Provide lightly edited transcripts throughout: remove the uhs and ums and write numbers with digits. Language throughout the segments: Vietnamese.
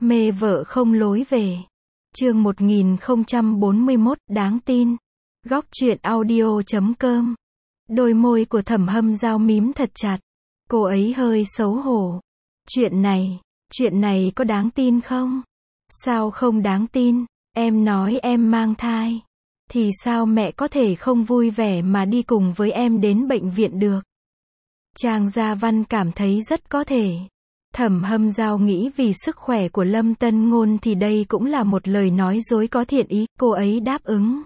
Mê vợ không lối về. Chương 1041, đáng tin. Góc truyện audio.com. Đôi môi của Thẩm Hâm Dao mím thật chặt. Cô ấy hơi xấu hổ. Chuyện này có đáng tin không? Sao không đáng tin? Em nói em mang thai. Thì sao mẹ có thể không vui vẻ mà đi cùng với em đến bệnh viện được? Trang Gia Văn cảm thấy rất có thể. Thẩm Hâm Dao nghĩ vì sức khỏe của Lâm Tân Ngôn thì đây cũng là một lời nói dối có thiện ý, cô ấy đáp ứng.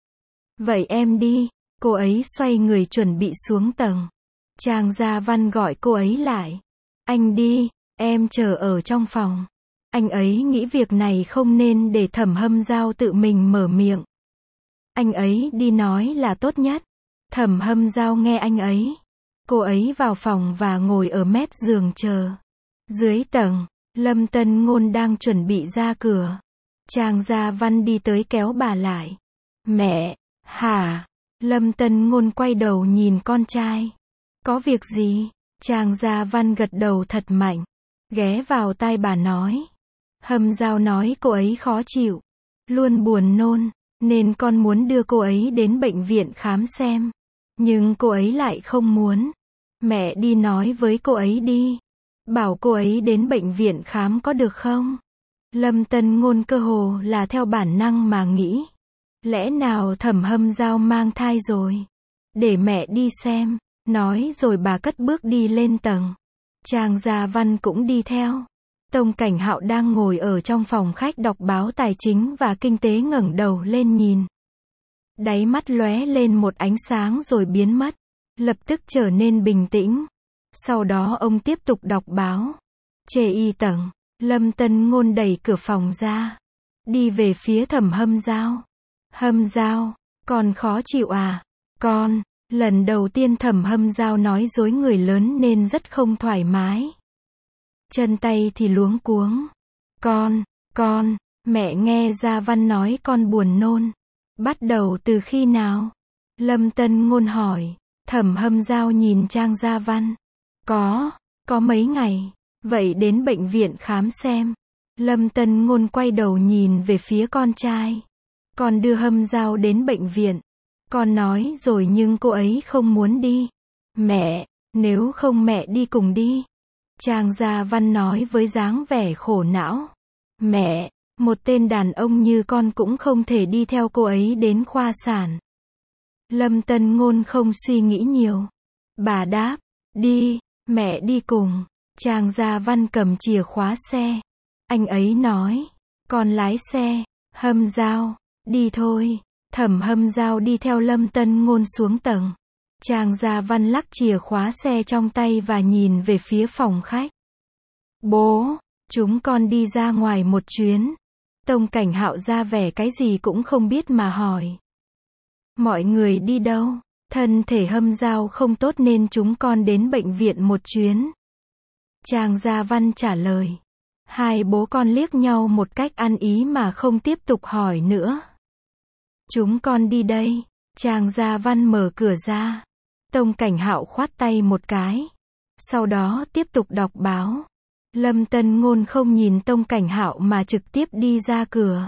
Vậy em đi, cô ấy xoay người chuẩn bị xuống tầng. Trang Gia Văn gọi cô ấy lại. Anh đi, em chờ ở trong phòng. Anh ấy nghĩ việc này không nên để Thẩm Hâm Dao tự mình mở miệng. Anh ấy đi nói là tốt nhất. Thẩm Hâm Dao nghe anh ấy. Cô ấy vào phòng và ngồi ở mép giường chờ. Dưới tầng, Lâm Tân Ngôn đang chuẩn bị ra cửa. Trang Gia Văn đi tới kéo bà lại. Mẹ, hả? Lâm Tân Ngôn quay đầu nhìn con trai. Có việc gì? Trang Gia Văn gật đầu thật mạnh. Ghé vào tai bà nói. Hâm Dao nói cô ấy khó chịu. Luôn buồn nôn, nên con muốn đưa cô ấy đến bệnh viện khám xem. Nhưng cô ấy lại không muốn. Mẹ đi nói với cô ấy đi. Bảo cô ấy đến bệnh viện khám có được không? Lâm Tân Ngôn cơ hồ là theo bản năng mà nghĩ. Lẽ nào Thẩm Hâm Dao mang thai rồi? Để mẹ đi xem. Nói rồi bà cất bước đi lên tầng. Trang Gia Văn cũng đi theo. Tông Cảnh Hạo đang ngồi ở trong phòng khách đọc báo tài chính và kinh tế ngẩng đầu lên nhìn. Đáy mắt lóe lên một ánh sáng rồi biến mất. Lập tức trở nên bình tĩnh. Sau đó ông tiếp tục đọc báo. Chê y tầng, Lâm Tân Ngôn đẩy cửa phòng ra. Đi về phía Thẩm Hâm Dao. Hâm Dao, con khó chịu à? Con, lần đầu tiên Thẩm Hâm Dao nói dối người lớn nên rất không thoải mái. Chân tay thì luống cuống. Con, mẹ nghe Gia Văn nói con buồn nôn. Bắt đầu từ khi nào? Lâm Tân Ngôn hỏi. Thẩm Hâm Dao nhìn Trang Gia Văn. Có mấy ngày. Vậy đến bệnh viện khám xem. Lâm Tân Ngôn quay đầu nhìn về phía con trai. Con đưa Hâm Dao đến bệnh viện. Con nói rồi nhưng cô ấy không muốn đi. Mẹ, nếu không mẹ đi cùng đi. Trang Gia Văn nói với dáng vẻ khổ não. Mẹ, một tên đàn ông như con cũng không thể đi theo cô ấy đến khoa sản. Lâm Tân Ngôn không suy nghĩ nhiều. Bà đáp, đi, mẹ đi cùng. Trang Gia Văn cầm chìa khóa xe. Anh ấy nói, con lái xe. Hâm Dao, đi thôi. Thẩm Hâm Dao đi theo Lâm Tân Ngôn xuống tầng. Trang Gia Văn lắc chìa khóa xe trong tay và nhìn về phía phòng khách. Bố, chúng con đi ra ngoài một chuyến. Tông Cảnh Hạo ra vẻ cái gì cũng không biết mà hỏi. Mọi người đi đâu? Thân thể Hâm Dao không tốt nên chúng con đến bệnh viện một chuyến. Trang Gia Văn trả lời. Hai bố con liếc nhau một cách ăn ý mà không tiếp tục hỏi nữa. Chúng con đi đây. Trang Gia Văn mở cửa ra. Tông Cảnh Hạo khoát tay một cái. Sau đó tiếp tục đọc báo. Lâm Tân Ngôn không nhìn Tông Cảnh Hạo mà trực tiếp đi ra cửa.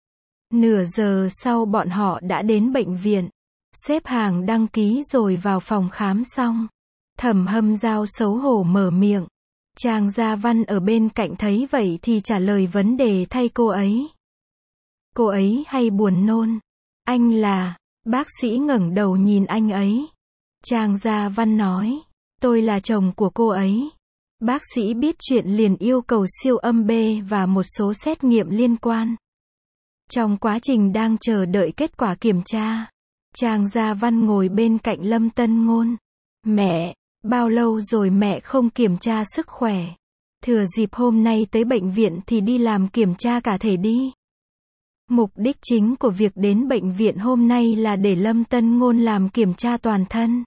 Nửa giờ sau bọn họ đã đến bệnh viện. Xếp hàng đăng ký rồi vào phòng khám xong. Thẩm Hâm Dao xấu hổ mở miệng. Trang Gia Văn ở bên cạnh thấy vậy thì trả lời vấn đề thay cô ấy. Cô ấy hay buồn nôn. Anh là, bác sĩ ngẩng đầu nhìn anh ấy. Trang Gia Văn nói, tôi là chồng của cô ấy. Bác sĩ biết chuyện liền yêu cầu siêu âm B và một số xét nghiệm liên quan. Trong quá trình đang chờ đợi kết quả kiểm tra, Trang Gia Văn ngồi bên cạnh Lâm Tân Ngôn. Mẹ, bao lâu rồi mẹ không kiểm tra sức khỏe? Thừa dịp hôm nay tới bệnh viện thì đi làm kiểm tra cả thể đi. Mục đích chính của việc đến bệnh viện hôm nay là để Lâm Tân Ngôn làm kiểm tra toàn thân.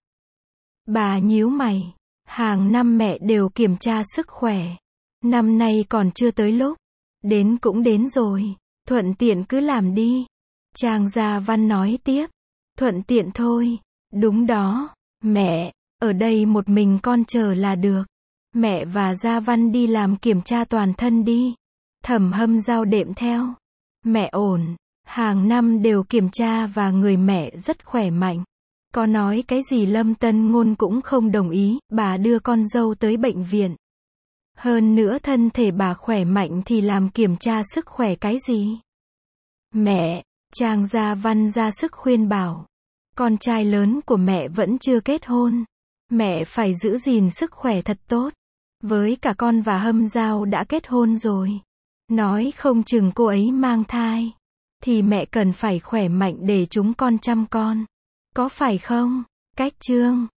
Bà nhíu mày. Hàng năm mẹ đều kiểm tra sức khỏe. Năm nay còn chưa tới lúc. Đến cũng đến rồi. Thuận tiện cứ làm đi. Trang Gia Văn nói tiếp. Thuận tiện thôi. Đúng đó. Mẹ, ở đây một mình con chờ là được. Mẹ và Gia Văn đi làm kiểm tra toàn thân đi. Thẩm Hâm Giao đệm theo. Mẹ ổn. Hàng năm đều kiểm tra và người mẹ rất khỏe mạnh. Có nói cái gì Lâm Tân Ngôn cũng không đồng ý, bà đưa con dâu tới bệnh viện. Hơn nữa thân thể bà khỏe mạnh thì làm kiểm tra sức khỏe cái gì? Mẹ, Trang Gia Văn ra sức khuyên bảo. Con trai lớn của mẹ vẫn chưa kết hôn. Mẹ phải giữ gìn sức khỏe thật tốt. Với cả con và Hâm Giao đã kết hôn rồi. Nói không chừng cô ấy mang thai. Thì mẹ cần phải khỏe mạnh để chúng con chăm con. Có phải không? Cách chương